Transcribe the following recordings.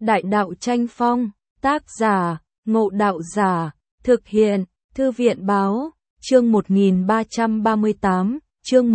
Đại đạo tranh phong, tác giả, Ngộ Đạo Giả, thực hiện, Thư viện báo, chương 1338, chương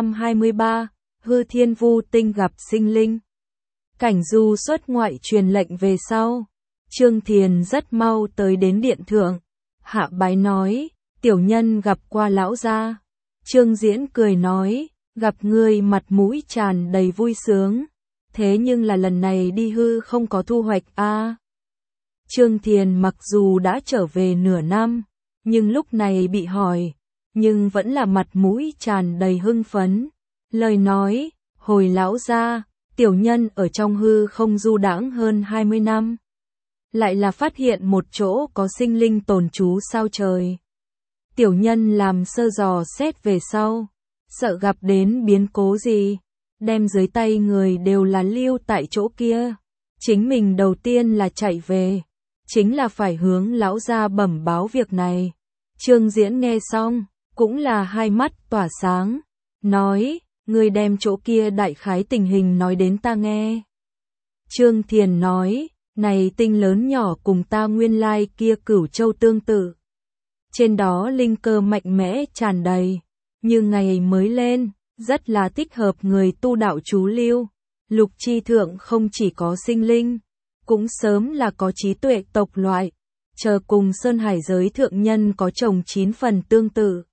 123, Hư Thiên Vu Tinh gặp sinh linh. Cảnh Du xuất ngoại truyền lệnh về sau, Trương Thiền rất mau tới đến điện thượng, hạ bái nói, tiểu nhân gặp qua lão gia. Trương Diễn cười nói, gặp người mặt mũi tràn đầy vui sướng, thế nhưng là lần này đi hư không có thu hoạch a. Trương Thiền mặc dù đã trở về nửa năm, nhưng lúc này bị hỏi, nhưng vẫn là mặt mũi tràn đầy hưng phấn. Lời nói, hồi lão gia, tiểu nhân ở trong hư không du đãng hơn 20 năm. Lại là phát hiện một chỗ có sinh linh tồn trú sao trời. Tiểu nhân làm sơ dò xét về sau, sợ gặp đến biến cố gì, đem dưới tay người đều là lưu tại chỗ kia. Chính mình đầu tiên là chạy về, chính là phải hướng lão gia bẩm báo việc này. Trương Diễn nghe xong, cũng là hai mắt tỏa sáng, nói, người đem chỗ kia đại khái tình hình nói đến ta nghe. Trương Thiền nói, này tinh lớn nhỏ cùng ta nguyên lai kia Cửu Châu tương tự. Trên đó linh cơ mạnh mẽ tràn đầy, như ngày mới lên, rất là thích hợp người tu đạo trú lưu. Lục chi thượng không chỉ có sinh linh, cũng sớm là có trí tuệ tộc loại, chờ cùng Sơn Hải giới thượng nhân có chồng 9 phần tương tự.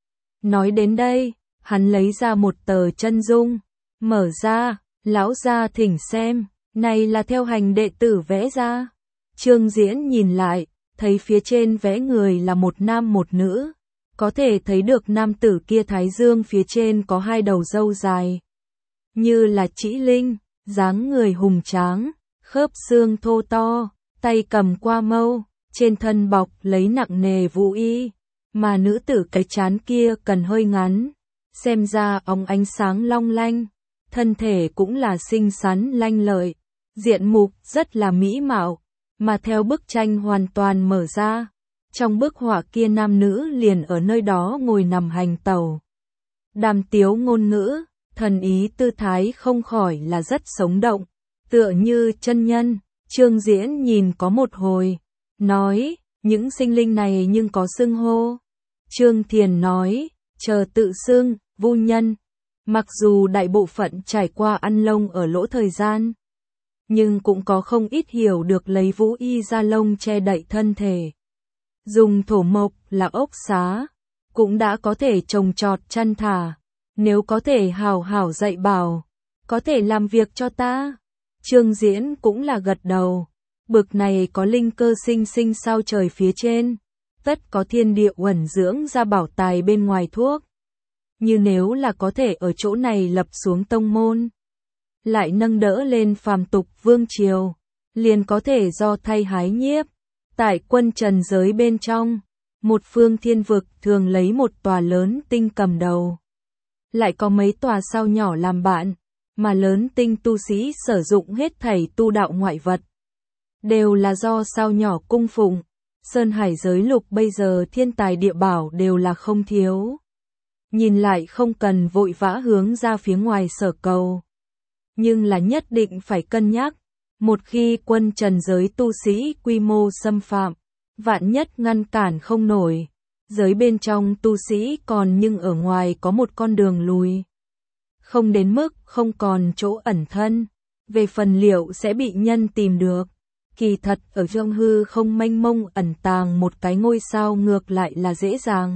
Nói đến đây, hắn lấy ra một tờ chân dung, mở ra, lão gia thỉnh xem, này là theo hành đệ tử vẽ ra. Trương Diễn nhìn lại, thấy phía trên vẽ người là một nam một nữ, có thể thấy được nam tử kia thái dương phía trên có hai đầu râu dài, như là trĩ linh, dáng người hùng tráng, khớp xương thô to, tay cầm qua mâu, trên thân bọc lấy nặng nề vũ y, mà nữ tử cái trán kia cần hơi ngắn, xem ra óng ánh sáng long lanh, thân thể cũng là xinh xắn lanh lợi, diện mục rất là mỹ mạo, mà theo bức tranh hoàn toàn mở ra, trong bức họa kia nam nữ liền ở nơi đó ngồi nằm hành tẩu. Đàm tiếu ngôn ngữ, thần ý tư thái không khỏi là rất sống động, tựa như chân nhân. Trương Diễn nhìn có một hồi, nói, những sinh linh này nhưng có xưng hô. Trương Thiền nói, chờ tự xưng, Vu Nhân. Mặc dù đại bộ phận trải qua ăn lông ở lỗ thời gian, nhưng cũng có không ít hiểu được lấy vũ y da lông che đậy thân thể. Dùng thổ mộc là ốc xá, cũng đã có thể trồng trọt chăn thả, nếu có thể hào hảo dạy bảo, có thể làm việc cho ta. Trương Diễn cũng là gật đầu, bực này có linh cơ sinh sinh sao trời phía trên, tất có thiên địa uẩn dưỡng ra bảo tài bên ngoài thuốc. Như nếu là có thể ở chỗ này lập xuống tông môn, lại nâng đỡ lên phàm tục vương triều, liền có thể do thay hái nhiếp. Tại quân trần giới bên trong, một phương thiên vực thường lấy một tòa lớn tinh cầm đầu, lại có mấy tòa sao nhỏ làm bạn, mà lớn tinh tu sĩ sử dụng hết thảy tu đạo ngoại vật, đều là do sao nhỏ cung phụng. Sơn Hải giới lục bây giờ thiên tài địa bảo đều là không thiếu, nhìn lại không cần vội vã hướng ra phía ngoài sở cầu, nhưng là nhất định phải cân nhắc, một khi quân trần giới tu sĩ quy mô xâm phạm, vạn nhất ngăn cản không nổi, giới bên trong tu sĩ còn nhưng ở ngoài có một con đường lùi, không đến mức không còn chỗ ẩn thân, về phần liệu sẽ bị nhân tìm được. Kỳ thật ở trong hư không mênh mông ẩn tàng một cái ngôi sao ngược lại là dễ dàng.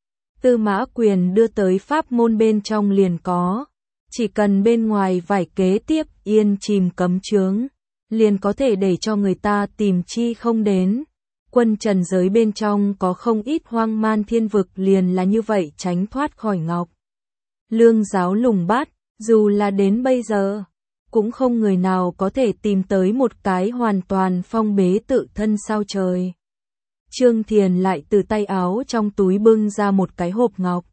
Tư Mã Quyền đưa tới pháp môn bên trong liền có, chỉ cần bên ngoài vài kế tiếp yên chìm cấm chướng, liền có thể để cho người ta tìm chi không đến. Quân trần giới bên trong có không ít hoang man thiên vực liền là như vậy tránh thoát khỏi ngọc lương giáo lùng bát, dù là đến bây giờ, cũng không người nào có thể tìm tới một cái hoàn toàn phong bế tự thân sao trời. Trương Thiền lại từ tay áo trong túi bưng ra một cái hộp ngọc,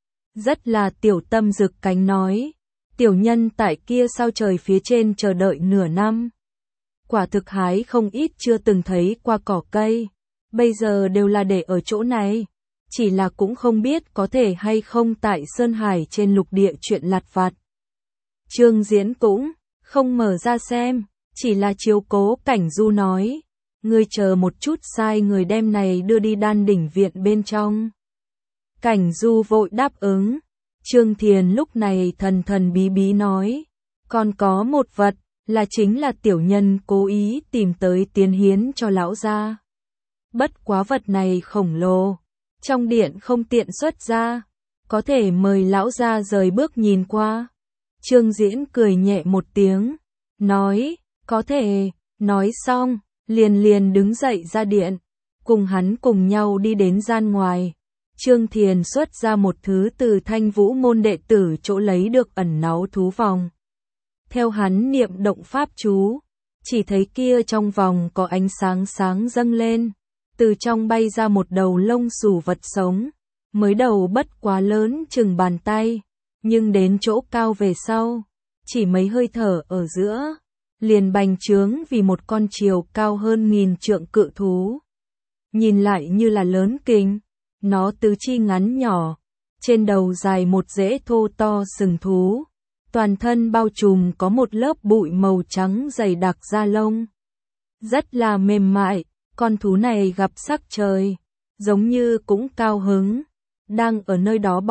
rất là tiểu tâm rực cánh nói, tiểu nhân tại kia sao trời phía trên chờ đợi nửa năm, quả thực hái không ít chưa từng thấy qua cỏ cây, bây giờ đều là để ở chỗ này, chỉ là cũng không biết có thể hay không tại Sơn Hải trên lục địa chuyện lặt vặt. Trương Diễn cũng không mở ra xem, chỉ là chiếu cố Cảnh Du nói, ngươi chờ một chút sai người đem này đưa đi Đan Đỉnh viện bên trong. Cảnh Du vội đáp ứng. Trương Thiền lúc này thần thần bí bí nói, còn có một vật, là chính là tiểu nhân cố ý tìm tới tiến hiến cho lão gia. Bất quá vật này khổng lồ, trong điện không tiện xuất ra, có thể mời lão gia rời bước nhìn qua. Trương Diễn cười nhẹ một tiếng, nói, có thể, nói xong, liền đứng dậy ra điện, cùng hắn cùng nhau đi đến gian ngoài. Trương Thiền xuất ra một thứ từ Thanh Vũ môn đệ tử chỗ lấy được ẩn náu thú vòng. Theo hắn niệm động pháp chú, chỉ thấy kia trong vòng có ánh sáng sáng dâng lên, từ trong bay ra một đầu lông xù vật sống, mới đầu bất quá lớn chừng bàn tay, nhưng đến chỗ cao về sau, chỉ mấy hơi thở ở giữa, liền bành trướng vì một con chiều cao hơn 1000 trượng cự thú. Nhìn lại như là lớn kinh, nó tứ chi ngắn nhỏ, trên đầu dài một rễ thô to sừng thú, toàn thân bao trùm có một lớp bụi màu trắng dày đặc da lông. Rất là mềm mại, con thú này gặp sắc trời, giống như cũng cao hứng, đang ở nơi đó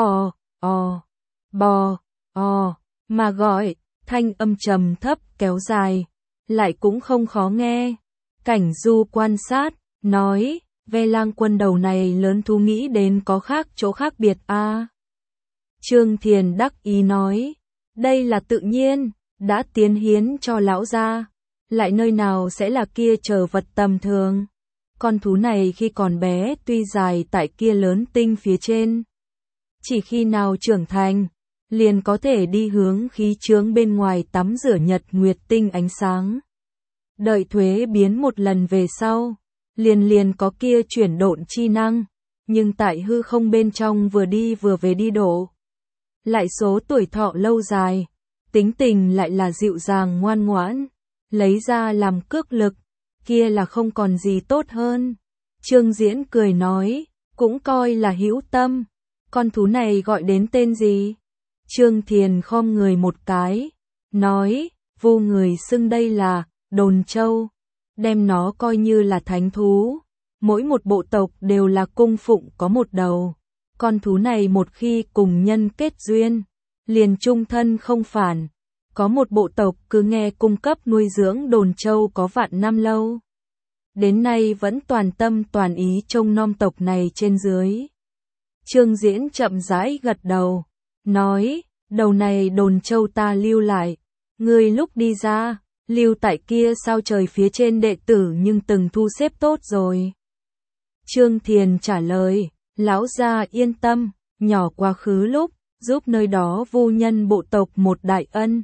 bò, mà gọi, thanh âm trầm thấp kéo dài, lại cũng không khó nghe. Cảnh Du quan sát, nói, Ve Lang Quân đầu này lớn thú nghĩ đến có khác chỗ khác biệt a. Trương Thiền đắc ý nói, đây là tự nhiên, đã tiến hiến cho lão gia, lại nơi nào sẽ là kia chờ vật tầm thường. Con thú này khi còn bé tuy dài tại kia lớn tinh phía trên, chỉ khi nào trưởng thành, liền có thể đi hướng khí chướng bên ngoài tắm rửa nhật nguyệt tinh ánh sáng. Đợi thuế biến một lần về sau, liền có kia chuyển độn chi năng, nhưng tại hư không bên trong vừa đi vừa về đi độ. Lại số tuổi thọ lâu dài, tính tình lại là dịu dàng ngoan ngoãn, lấy ra làm cước lực, kia là không còn gì tốt hơn. Trương Diễn cười nói, cũng coi là hữu tâm, con thú này gọi đến tên gì? Trương Thiền khom người một cái, nói, vô người xưng đây là Đồn Châu, đem nó coi như là thánh thú, mỗi một bộ tộc đều là cung phụng có một đầu. Con thú này một khi cùng nhân kết duyên, liền chung thân không phản. Có một bộ tộc cứ nghe cung cấp nuôi dưỡng Đồn Châu có vạn năm lâu. Đến nay vẫn toàn tâm toàn ý trông nom tộc này trên dưới. Trương Diễn chậm rãi gật đầu, nói, đầu này Đồn Châu ta lưu lại, ngươi lúc đi ra, lưu tại kia sao trời phía trên đệ tử nhưng từng thu xếp tốt rồi. Trương Thiền trả lời, lão gia yên tâm, nhỏ quá khứ lúc, giúp nơi đó vô nhân bộ tộc một đại ân,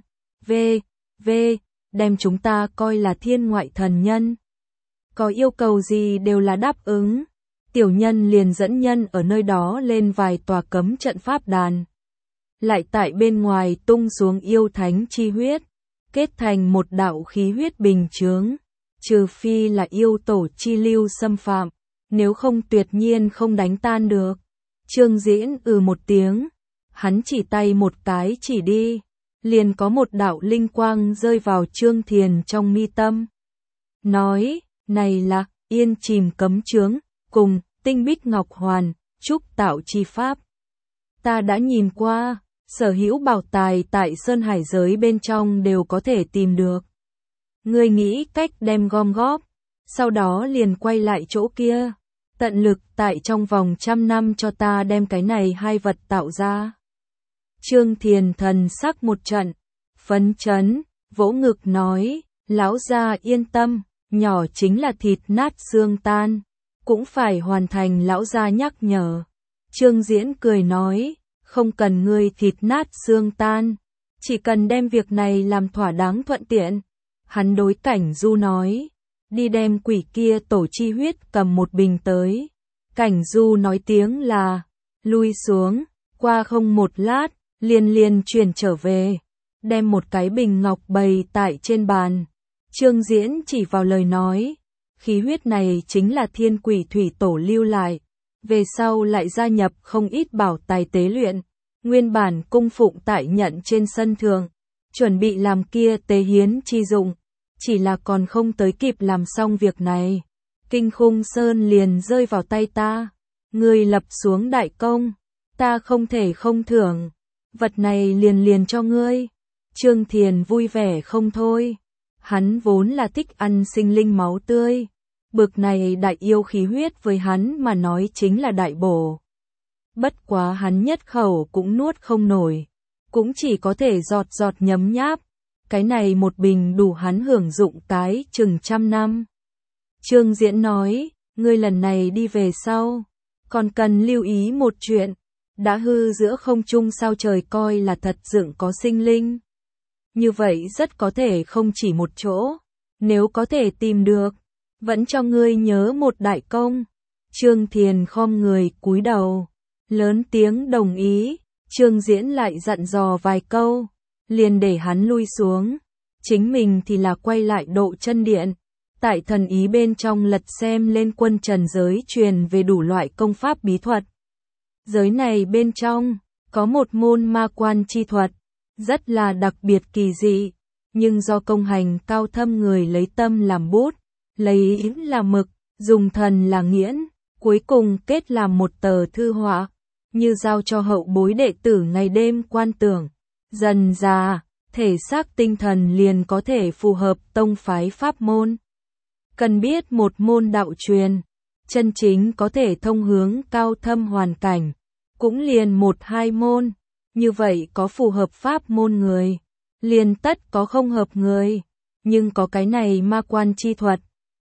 đem chúng ta coi là thiên ngoại thần nhân. Có yêu cầu gì đều là đáp ứng, tiểu nhân liền dẫn nhân ở nơi đó lên vài tòa cấm trận pháp đàn. Lại tại bên ngoài tung xuống yêu thánh chi huyết, kết thành một đạo khí huyết bình chướng, trừ phi là yêu tổ chi lưu xâm phạm, nếu không tuyệt nhiên không đánh tan được. Trương Diễn một tiếng, hắn chỉ tay một cái chỉ đi, liền có một đạo linh quang rơi vào Trương Thiền trong mi tâm. Nói, này là yên chìm cấm chướng, cùng tinh bích ngọc hoàn, trúc tạo chi pháp. Ta đã nhìn qua, sở hữu bảo tài tại Sơn Hải giới bên trong đều có thể tìm được. Ngươi nghĩ cách đem gom góp, sau đó liền quay lại chỗ kia, tận lực tại trong vòng 100 năm cho ta đem cái này hai vật tạo ra. Trương Thiền thần sắc một trận, phấn chấn, vỗ ngực nói, lão gia yên tâm, nhỏ chính là thịt nát xương tan, cũng phải hoàn thành lão gia nhắc nhở. Trương Diễn cười nói, không cần ngươi thịt nát xương tan, chỉ cần đem việc này làm thỏa đáng thuận tiện. Hắn đối Cảnh Du nói, đi đem quỷ kia tổ chi huyết cầm một bình tới. Cảnh Du nói tiếng là, lui xuống, qua không một lát, liền chuyển trở về, đem một cái bình ngọc bày tại trên bàn. Trương Diễn chỉ vào lời nói, khí huyết này chính là thiên quỷ thủy tổ lưu lại, về sau lại gia nhập không ít bảo tài tế luyện, nguyên bản cung phụng tại nhận trên sân thường, chuẩn bị làm kia tế hiến chi dụng, chỉ là còn không tới kịp làm xong việc này. Kinh Khung Sơn liền rơi vào tay ta. Ngươi lập xuống đại công, ta không thể không thưởng. Vật này liền cho ngươi. Trương Thiền vui vẻ không thôi. Hắn vốn là thích ăn sinh linh máu tươi. Bực này đại yêu khí huyết với hắn mà nói chính là đại bổ. Bất quá hắn nhất khẩu cũng nuốt không nổi. Cũng chỉ có thể giọt giọt nhấm nháp. Cái này một bình đủ hắn hưởng dụng cái chừng 100 năm. Trương Diễn nói, ngươi lần này đi về sau, còn cần lưu ý một chuyện. Đã hư giữa không trung sao trời coi là thật dựng có sinh linh. Như vậy rất có thể không chỉ một chỗ. Nếu có thể tìm được, vẫn cho ngươi nhớ một đại công. Trương Thiền khom người cúi đầu, lớn tiếng đồng ý. Trương Diễn lại dặn dò vài câu, liền để hắn lui xuống. Chính mình thì là quay lại Độ Chân Điện. Tại thần ý bên trong lật xem lên quân trần giới truyền về đủ loại công pháp bí thuật. Giới này bên trong, có một môn ma quan chi thuật, rất là đặc biệt kỳ dị, nhưng do công hành cao thâm người lấy tâm làm bút, lấy ý làm mực, dùng thần là nghiễn, cuối cùng kết làm một tờ thư họa, như giao cho hậu bối đệ tử ngày đêm quan tưởng. Dần dà, thể xác tinh thần liền có thể phù hợp tông phái pháp môn. Cần biết một môn đạo truyền, chân chính có thể thông hướng cao thâm hoàn cảnh, cũng liền một hai môn, như vậy có phù hợp pháp môn người, liền tất có không hợp người, nhưng có cái này ma quan chi thuật,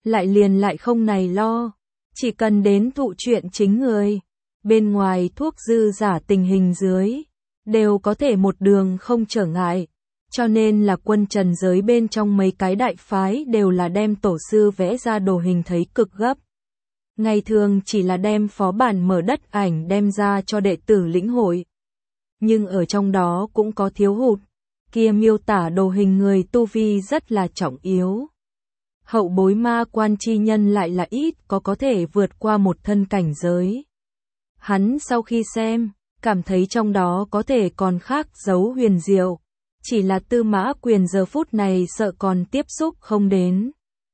lại không này lo, chỉ cần đến thụ chuyện chính người, bên ngoài thuốc dư giả tình hình dưới, đều có thể một đường không trở ngại. Cho nên là quân trần giới bên trong mấy cái đại phái đều là đem tổ sư vẽ ra đồ hình thấy cực gấp. Ngày thường chỉ là đem phó bản mở đất ảnh đem ra cho đệ tử lĩnh hội. Nhưng ở trong đó cũng có thiếu hụt, kia miêu tả đồ hình người tu vi rất là trọng yếu. Hậu bối ma quan chi nhân lại là ít có thể vượt qua một thân cảnh giới. Hắn sau khi xem, cảm thấy trong đó có thể còn khác giấu huyền diệu. Chỉ là Tư Mã Quyền giờ phút này sợ còn tiếp xúc không đến.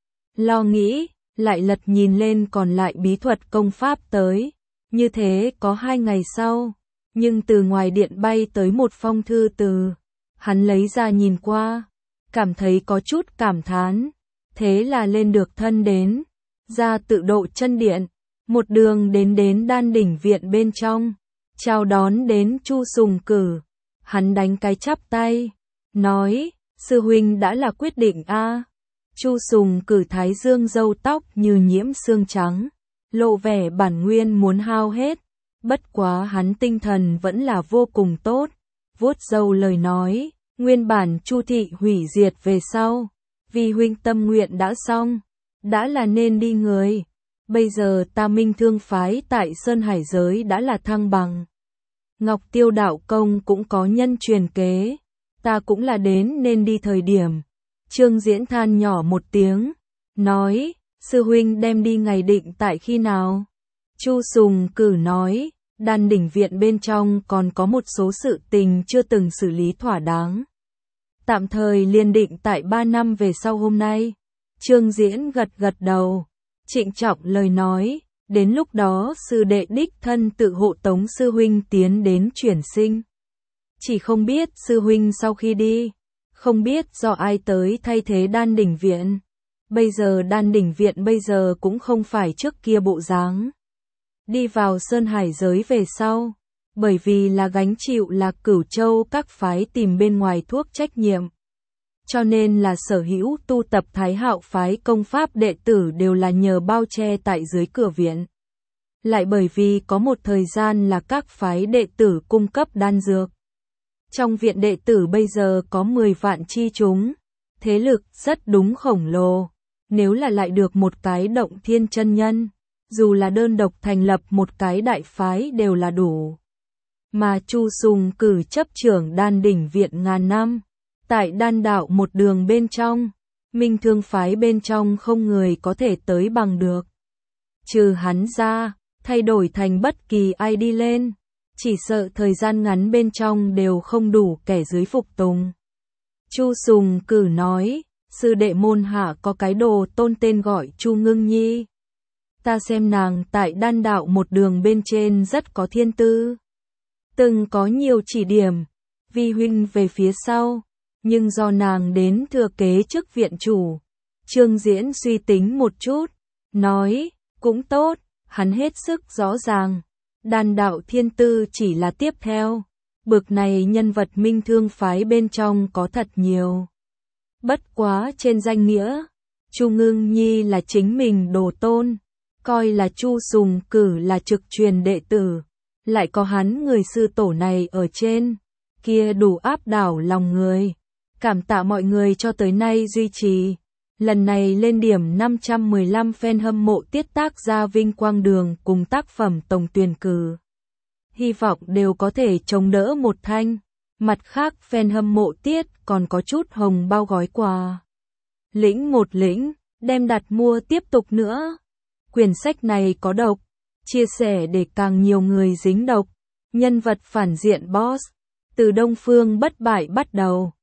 Lo nghĩ, lại lật nhìn lên còn lại bí thuật công pháp tới. Như thế có 2 ngày sau, nhưng từ ngoài điện bay tới một phong thư từ. Hắn lấy ra nhìn qua, cảm thấy có chút cảm thán. Thế là lên được thân đến, ra tự Độ Chân Điện, một đường đến Đan Đỉnh Viện bên trong, chào đón đến Chu Sùng Cử. Hắn đánh cái chắp tay, nói, sư huynh đã là quyết định a. Chu Sùng Cử thái dương râu tóc như nhiễm xương trắng, lộ vẻ bản nguyên muốn hao hết, bất quá hắn tinh thần vẫn là vô cùng tốt, vuốt râu lời nói, nguyên bản Chu thị hủy diệt về sau, vì huynh tâm nguyện đã xong, đã là nên đi người, bây giờ ta Minh Thương phái tại Sơn Hải giới đã là thăng bằng. Ngọc Tiêu đạo công cũng có nhân truyền kế. Ta cũng là đến nên đi thời điểm. Trương Diễn than nhỏ một tiếng, nói, sư huynh đem đi ngày định tại khi nào? Chu Sùng Cử nói, Đan Đỉnh Viện bên trong còn có một số sự tình chưa từng xử lý thỏa đáng. Tạm thời liên định tại 3 năm về sau hôm nay. Trương Diễn gật đầu, trịnh trọng lời nói, đến lúc đó sư đệ đích thân tự hộ tống sư huynh tiến đến chuyển sinh. Chỉ không biết sư huynh sau khi đi, không biết do ai tới thay thế Đan Đỉnh Viện. Bây giờ Đan Đỉnh Viện bây giờ cũng không phải trước kia bộ dáng. Đi vào Sơn Hải giới về sau, bởi vì là gánh chịu là Cửu Châu các phái tìm bên ngoài thuốc trách nhiệm. Cho nên là sở hữu tu tập Thái Hạo phái công pháp đệ tử đều là nhờ bao che tại dưới cửa viện. Lại bởi vì có một thời gian là các phái đệ tử cung cấp đan dược. Trong viện đệ tử bây giờ có 10 vạn chi chúng, thế lực rất đúng khổng lồ, nếu là lại được một cái Động Thiên chân nhân, dù là đơn độc thành lập một cái đại phái đều là đủ. Mà Chu Sùng Cử chấp trưởng Đan Đỉnh Viện ngàn năm, tại đan đạo một đường bên trong, Minh Thương phái bên trong không người có thể tới bằng được. Trừ hắn ra, thay đổi thành bất kỳ ai đi lên, chỉ sợ thời gian ngắn bên trong đều không đủ kẻ dưới phục tùng. Chu Sùng Cử nói, sư đệ môn hạ có cái đồ tôn tên gọi Chu Ngưng Nhi. Ta xem nàng tại đan đạo một đường bên trên rất có thiên tư. Từng có nhiều chỉ điểm, vi huynh về phía sau, nhưng do nàng đến thừa kế chức viện chủ. Trương Diễn suy tính một chút, nói, cũng tốt, hắn hết sức rõ ràng. Đan đạo thiên tư chỉ là tiếp theo. Bực này nhân vật minh thương phái bên trong có thật nhiều. Bất quá trên danh nghĩa, Chu Ngưng Nhi là chính mình đồ tôn, coi là Chu Sùng Cử là trực truyền đệ tử, lại có hắn người sư tổ này ở trên, kia đủ áp đảo lòng người. Cảm tạ mọi người cho tới nay duy trì. Lần này lên điểm 515 fan hâm mộ tiết tác gia vinh quang đường cùng tác phẩm tổng tuyển cử. Hy vọng đều có thể chống đỡ một thanh. Mặt khác fan hâm mộ tiết còn có chút hồng bao gói quà. Lĩnh một lĩnh, đem đặt mua tiếp tục nữa. Quyển sách này có độc, chia sẻ để càng nhiều người dính độc. Nhân vật phản diện boss, từ Đông Phương bất bại bắt đầu.